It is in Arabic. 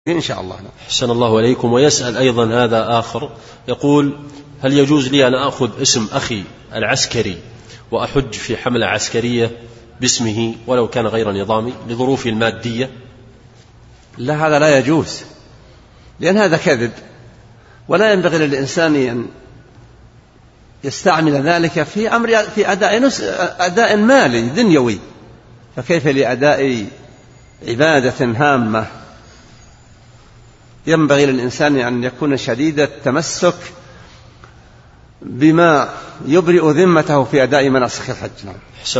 إن شاء الله. أحسن الله إليكم. ويسأل أيضا هذا آخر يقول: هل يجوز لي أن أخذ اسم أخي العسكري وأحج في حملة عسكرية باسمه ولو كان غير نظامي لظروفي المادية؟ لا، هذا لا يجوز، لأن هذا كذب، ولا ينبغي للإنسان أن يستعمل ذلك في أداء مالي دنيوي، فكيف لأداء عبادة هامة؟ ينبغي للإنسان أن يكون شديد التمسك بما يبرئ ذمته في أداء مناسك الحج.